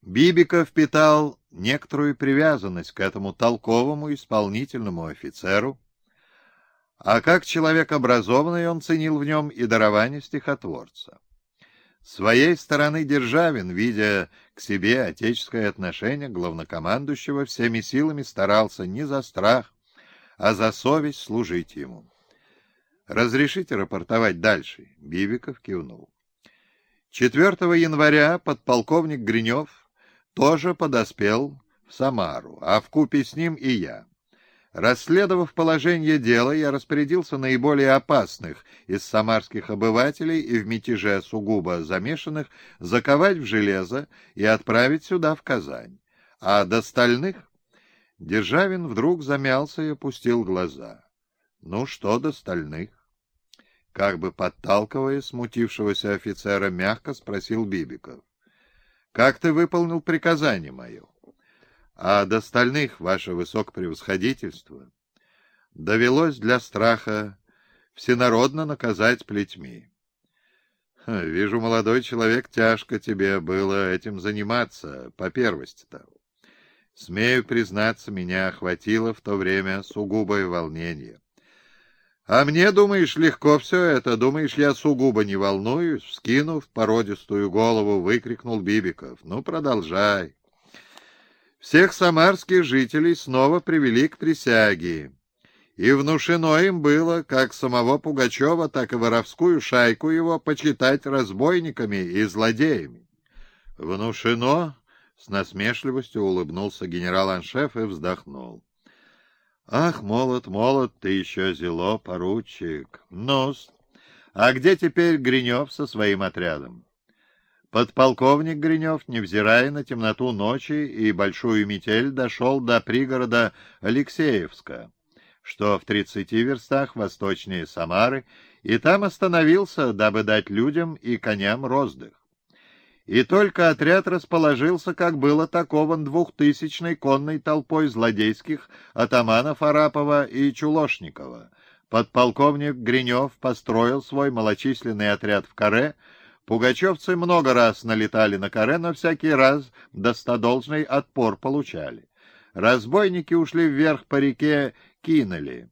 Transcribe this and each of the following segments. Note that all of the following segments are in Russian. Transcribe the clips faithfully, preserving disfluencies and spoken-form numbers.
Бибиков питал некоторую привязанность к этому толковому исполнительному офицеру, а как человек образованный он ценил в нем и дарование стихотворца. С своей стороны Державин, видя к себе отеческое отношение главнокомандующего, всеми силами старался не за страх, а за совесть служить ему. «Разрешите рапортовать дальше?» — Бибиков кивнул. четвёртого января подполковник Гринев тоже подоспел в Самару, а вкупе с ним и я. Расследовав положение дела, я распорядился наиболее опасных из самарских обывателей и в мятеже сугубо замешанных заковать в железо и отправить сюда, в Казань. А до стальных... Державин вдруг замялся и опустил глаза. «Ну что до стальных?» Как бы подталкивая смутившегося офицера, мягко спросил Бибиков. «Как ты выполнил приказание мое?» «А до стальных, ваше высокопревосходительство, довелось для страха всенародно наказать плетьми». «Вижу, молодой человек, тяжко тебе было этим заниматься, по первости-то. Смею признаться, меня охватило в то время сугубое волнение». «А мне, думаешь, легко все это? Думаешь, я сугубо не волнуюсь?» Вскинув породистую голову, выкрикнул Бибиков. «Ну, продолжай». Всех самарских жителей снова привели к присяге, и внушено им было, как самого Пугачева, так и воровскую шайку его почитать разбойниками и злодеями. «Внушено?» — с насмешливостью улыбнулся генерал-аншеф и вздохнул. «Ах, молод, молод, ты еще зело, поручик. Ну-с, а где теперь Гринев со своим отрядом?» Подполковник Гринев, невзирая на темноту ночи и большую метель, дошел до пригорода Алексеевска, что в тридцати верстах восточнее Самары, и там остановился, дабы дать людям и коням роздых. И только отряд расположился, как был атакован двухтысячной конной толпой злодейских атаманов Арапова и Чулошникова. Подполковник Гринев построил свой малочисленный отряд в каре. Пугачевцы много раз налетали на каре, но всякий раз достодолжный отпор получали. Разбойники ушли вверх по реке Кинули.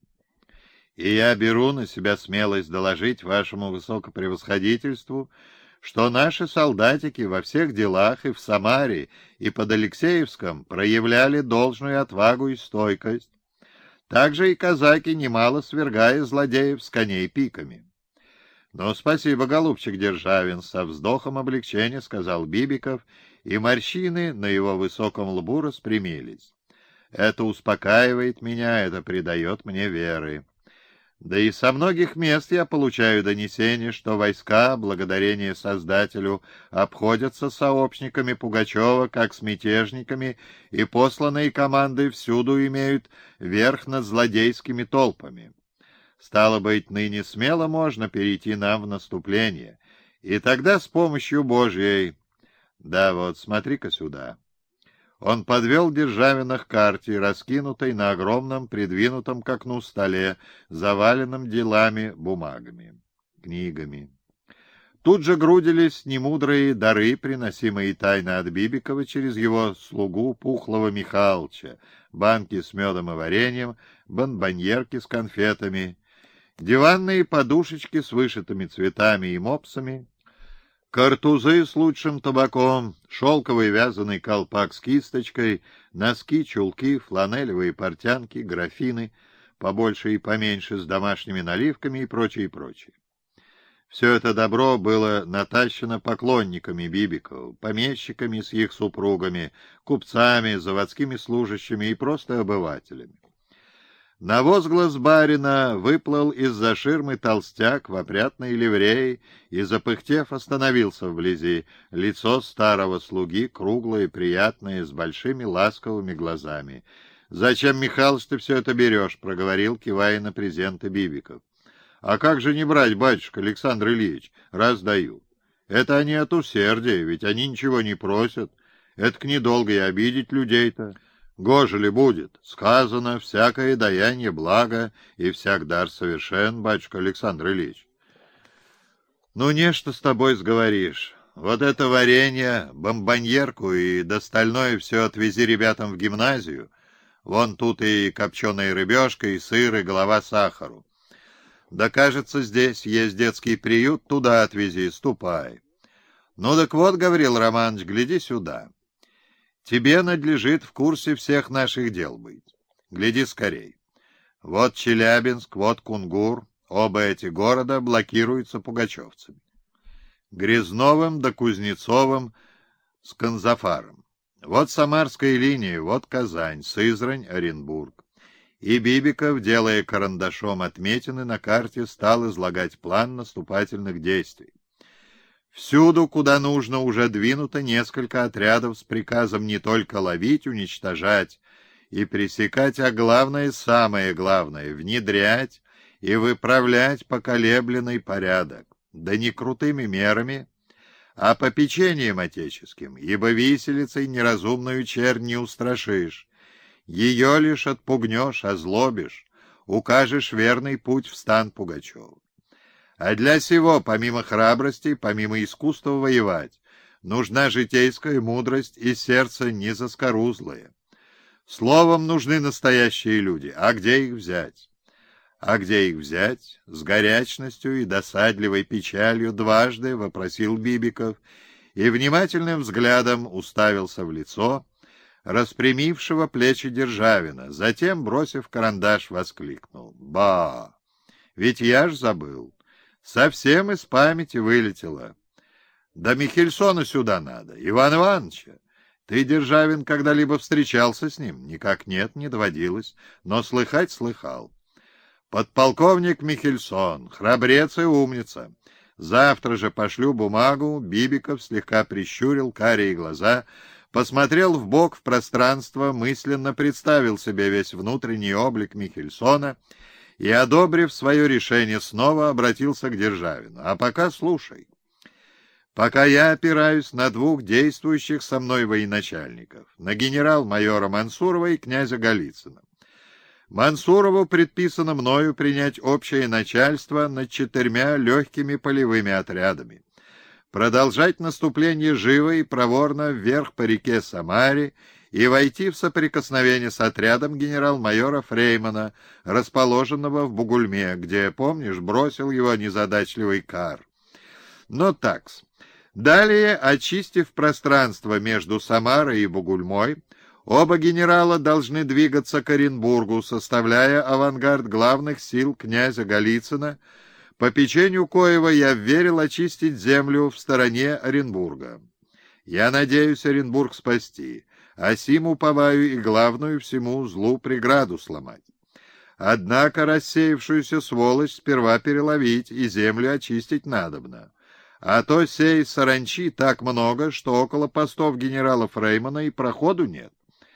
И я беру на себя смелость доложить вашему высокопревосходительству, что наши солдатики во всех делах и в Самаре, и под Алексеевском проявляли должную отвагу и стойкость. Также и казаки, немало свергая злодеев с коней пиками. «Ну, спасибо, голубчик Державин», — со вздохом облегчения сказал Бибиков, и морщины на его высоком лбу распрямились. «Это успокаивает меня, это придает мне веры. Да и со многих мест я получаю донесение, что войска, благодарение Создателю, обходятся сообщниками Пугачева, как с мятежниками, и посланные команды всюду имеют верх над злодейскими толпами. Стало быть, ныне смело можно перейти нам в наступление, и тогда с помощью Божьей... Да вот, смотри-ка сюда». Он подвел Державина к карте, раскинутой на огромном, придвинутом к окну столе, заваленном делами, бумагами, книгами. Тут же грудились немудрые дары, приносимые тайно от Бибикова через его слугу Пухлого Михалыча, банки с медом и вареньем, бонбоньерки с конфетами, диванные подушечки с вышитыми цветами и мопсами, картузы с лучшим табаком, шелковый вязаный колпак с кисточкой, носки, чулки, фланелевые портянки, графины, побольше и поменьше, с домашними наливками и прочее, и прочее. Все это добро было натащено поклонниками Бибикова, помещиками с их супругами, купцами, заводскими служащими и просто обывателями. На возглас барина выплыл из-за ширмы толстяк в опрятной ливреи и, запыхтев, остановился вблизи. Лицо старого слуги, круглое, приятное, с большими ласковыми глазами. — «Зачем, Михалыч, ты все это берешь?» — проговорил, кивая на презенты Бибиков. — «А как же не брать, батюшка Александр Ильич, раз даю? Это они от усердия, ведь они ничего не просят. Это недолго и обидеть людей-то. Гоже ли будет? Сказано, всякое даяние благо, и всяк дар совершен, батюшка Александр Ильич». «Ну, нечто с тобой сговоришь. вот это варенье, бомбоньерку и достальное все отвези ребятам в гимназию. Вон тут и копченая рыбешка, и сыр, и голова сахару. Да, кажется, здесь есть детский приют, туда отвези, ступай. Ну так вот, Гаврил Романович, гляди сюда. Тебе надлежит в курсе всех наших дел быть. Гляди скорей. Вот Челябинск, вот Кунгур, оба эти города блокируются пугачевцами. Грязновым да Кузнецовым с Канзафаром. Вот Самарская линия, вот Казань, Сызрань, Оренбург. И Бибиков, делая карандашом отметины на карте, стал излагать план наступательных действий. Всюду, куда нужно, уже двинуто несколько отрядов с приказом не только ловить, уничтожать и пресекать, а главное, самое главное, внедрять и выправлять поколебленный порядок. Да не крутыми мерами, а попечением отеческим, ибо виселицей неразумную чернь не устрашишь. Ее лишь отпугнешь, озлобишь, укажешь верный путь в стан Пугачеву. А для сего, помимо храбрости, помимо искусства воевать, нужна житейская мудрость и сердце не заскорузлое. Словом, нужны настоящие люди, а где их взять? А где их взять? С горячностью и досадливой печалью дважды вопросил Бибиков и внимательным взглядом уставился в лицо распрямившего плечи Державина, затем, бросив карандаш, воскликнул: «Ба! Ведь я ж забыл! Совсем из памяти вылетело! Да Михельсона сюда надо, Иван Ивановича! Ты, Державин, когда-либо встречался с ним? Никак нет, не доводилось, но слыхать слыхал. Подполковник Михельсон, храбрец и умница. Завтра же пошлю бумагу». Бибиков слегка прищурил карие глаза, посмотрел вбок в пространство, мысленно представил себе весь внутренний облик Михельсона и, одобрив свое решение, снова обратился к Державину. «А пока слушай. Пока я опираюсь на двух действующих со мной военачальников, на генерал-майора Мансурова и князя Голицына. Мансурову предписано мною принять общее начальство над четырьмя легкими полевыми отрядами, продолжать наступление живо и проворно вверх по реке Самаре и войти в соприкосновение с отрядом генерал-майора Фреймана, расположенного в Бугульме, где, помнишь, бросил его незадачливый Кар. Но такс. Далее, очистив пространство между Самарой и Бугульмой, оба генерала должны двигаться к Оренбургу, составляя авангард главных сил князя Голицына, по печенью коего я вверил очистить землю в стороне Оренбурга. Я надеюсь Оренбург спасти, а сим уповаю и главную всему злу преграду сломать. Однако рассеявшуюся сволочь сперва переловить и землю очистить надобно. А то сей саранчи так много, что около постов генерала Фреймана и проходу нет.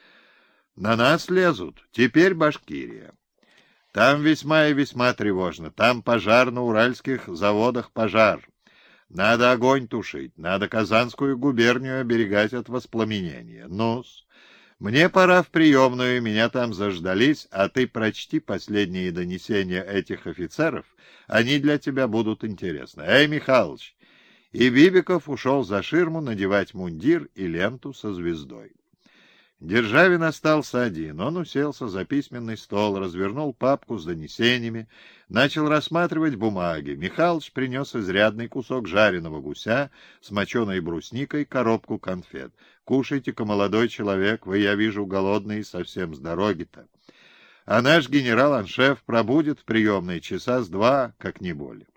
На нас лезут. Теперь Башкирия. Там весьма и весьма тревожно. Там пожар на уральских заводах, пожар. Надо огонь тушить, надо Казанскую губернию оберегать от воспламенения. Ну-с, мне пора в приемную, меня там заждались, а ты прочти последние донесения этих офицеров, они для тебя будут интересны. Эй, Михалыч!» И Бибиков ушел за ширму надевать мундир и ленту со звездой. Державин остался один. Он уселся за письменный стол, развернул папку с донесениями, начал рассматривать бумаги. Михалыч принес изрядный кусок жареного гуся с моченой брусникой, коробку конфет. «Кушайте-ка, молодой человек, вы, я вижу, голодный совсем с дороги-то. А наш генерал-аншеф пробудет в приемной часа с два, как не более».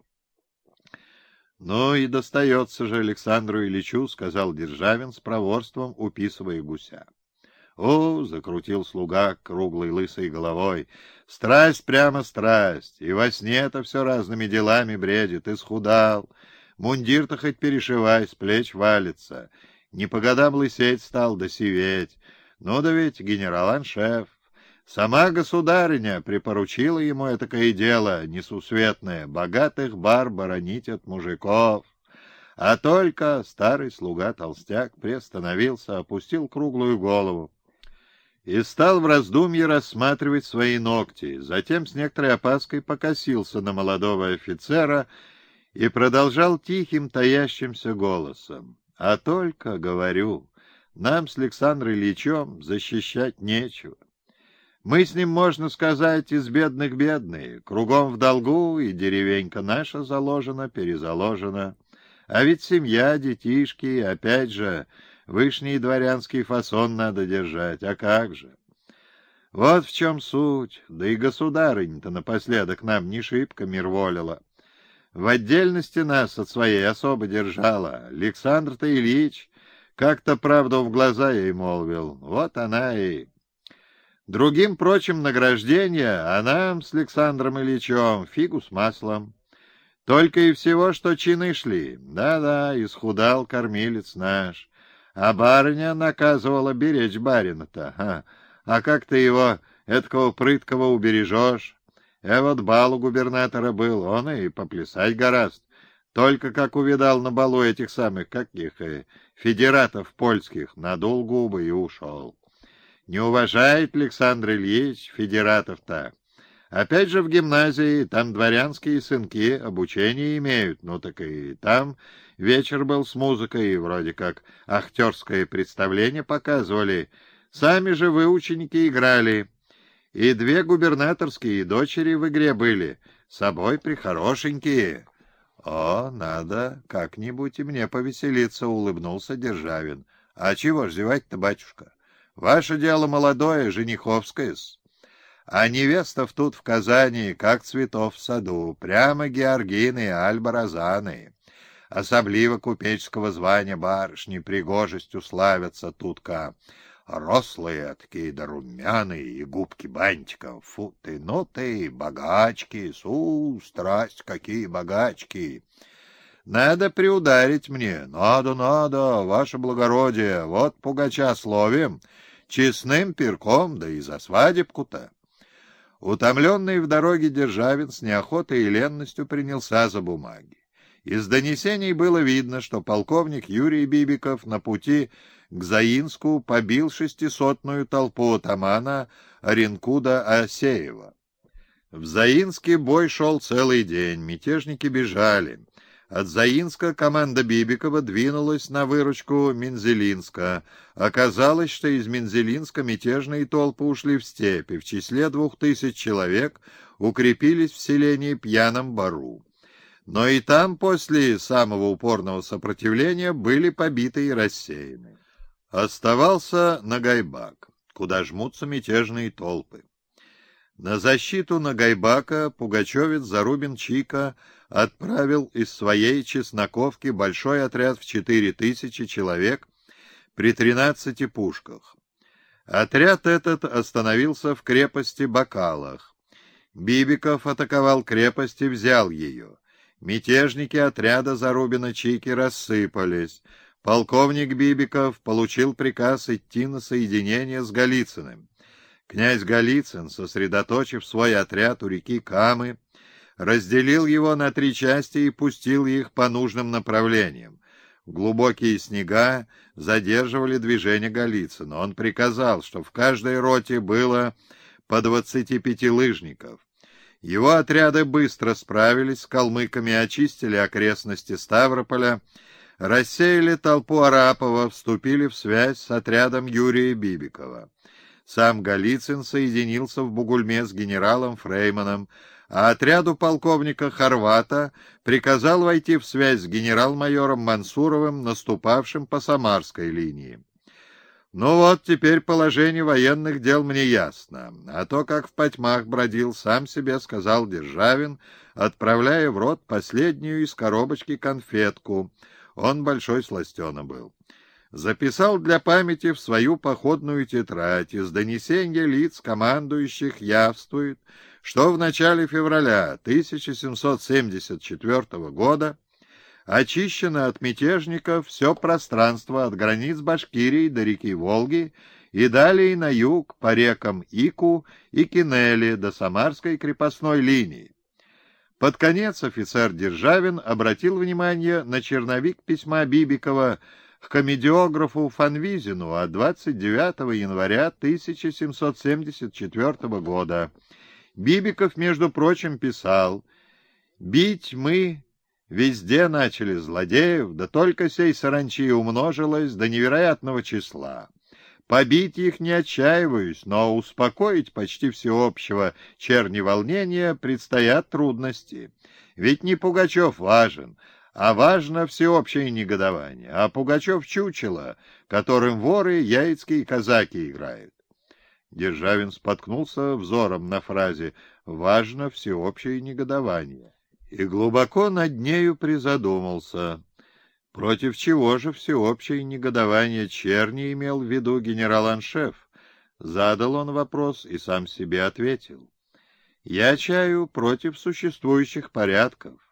«Ну и достается же Александру Ильичу», — сказал Державин с проворством, уписывая гуся. «О!» — закрутил слуга круглой лысой головой. «Страсть прямо страсть, и во сне-то все разными делами бредит, исхудал. Мундир-то хоть перешивай, с плеч валится. Не по годам лысеть стал, да сиветь. Ну да ведь генерал-аншеф. Сама государыня припоручила ему этакое дело несусветное — богатых бар боронить от мужиков. А только старый слуга-толстяк приостановился, опустил круглую голову и стал в раздумье рассматривать свои ногти. Затем с некоторой опаской покосился на молодого офицера и продолжал тихим, таящимся голосом. «А только, говорю, нам с Александром Ильичем защищать нечего. Мы с ним, можно сказать, из бедных бедные, кругом в долгу, и деревенька наша заложена, перезаложена. А ведь семья, детишки, опять же, вышний дворянский фасон надо держать, а как же? Вот в чем суть, да и государыня-то напоследок нам не шибко мирволила. В отдельности нас от своей особо держала. Александр-то Ильич как-то правду в глаза ей молвил. Вот она и... Другим прочим награждения, а нам с Александром Ильичем фигу с маслом. Только и всего, что чины шли. Да-да, исхудал кормилец наш. А барыня наказывала беречь барина-то. А, а как ты его, эткого прыткого, убережешь? Я вот бал у губернатора был, он и поплясать гораст. Только как увидал на балу этих самых, каких, э, федератов польских, надул губы и ушел. Не уважает Александр Ильич федератов-то. Опять же в гимназии, там дворянские сынки обучение имеют, ну так и там вечер был с музыкой, и вроде как актерское представление показывали. Сами же выученики играли. И две губернаторские дочери в игре были, с собой прихорошенькие. О, надо как-нибудь и мне повеселиться, улыбнулся Державин. А чего ж зевать-то, батюшка? Ваше дело молодое, жениховское-с. А невестов тут в Казани, как цветов в саду, прямо георгины, альба-розаны. Особливо купеческого звания барышни пригожестью славятся тут-ка. Рослые такие, да румяные, и губки бантиком. Фу ты, ну ты, богачки, су, страсть, какие богачки. Надо приударить мне, надо, надо, ваше благородие, вот пугача словим, честным пирком, да и за свадебку-то. Утомленный в дороге Державин с неохотой и ленностью принялся за бумаги. Из донесений было видно, что полковник Юрий Бибиков на пути к Заинску побил шестисотную толпу атамана Оренкуда-Осеева. В Заинске бой шел целый день, мятежники бежали. От Заинска команда Бибикова двинулась на выручку Мензелинска. Оказалось, что из Мензелинска мятежные толпы ушли в степь, и в числе двух тысяч человек укрепились в селении Пьяном Бару. Но и там после самого упорного сопротивления были побиты и рассеяны. Оставался Нагайбак, куда жмутся мятежные толпы. На защиту Нагайбака пугачевец Зарубин-Чика отправил из своей Чесноковки большой отряд в четыре тысячи человек при тринадцати пушках. Отряд этот остановился в крепости Бакалах. Бибиков атаковал крепость и взял ее. Мятежники отряда Зарубина-Чики рассыпались. Полковник Бибиков получил приказ идти на соединение с Голицыным. Князь Голицын, сосредоточив свой отряд у реки Камы, разделил его на три части и пустил их по нужным направлениям. Глубокие снега задерживали движение Голицына. Он приказал, что в каждой роте было по двадцати пяти лыжников. Его отряды быстро справились с калмыками, очистили окрестности Ставрополя, рассеяли толпу Арапова, вступили в связь с отрядом Юрия Бибикова. Сам Голицын соединился в Бугульме с генералом Фрейманом, а отряду полковника Хорвата приказал войти в связь с генерал-майором Мансуровым, наступавшим по Самарской линии. Ну вот, теперь положение военных дел мне ясно, а то, как в потьмах бродил, сам себе сказал Державин, отправляя в рот последнюю из коробочки конфетку. Он большой сластена был. Записал для памяти в свою походную тетрадь. Из донесения лиц командующих явствует, что в начале февраля тысяча семьсот семьдесят четвёртого года очищено от мятежников все пространство от границ Башкирии до реки Волги и далее на юг по рекам Ику и Кинели до Самарской крепостной линии. Под конец офицер Державин обратил внимание на черновик письма Бибикова к комедиографу Фанвизину от двадцать девятого января тысяча семьсот семьдесят четвёртого года. Бибиков, между прочим, писал: «Бить мы Везде начали злодеев, да только сей саранчи умножилась до невероятного числа. Побить их не отчаиваюсь, но успокоить почти всеобщего черни волнения предстоят трудности. Ведь не Пугачев важен, а важно всеобщее негодование, а Пугачев чучело, которым воры яицкие казаки играют. Державин споткнулся взором на фразе «важно всеобщее негодование» и глубоко над нею призадумался. Против чего же всеобщее негодование черни имел в виду генерал-аншеф? Задал он вопрос и сам себе ответил. Я чаю против существующих порядков.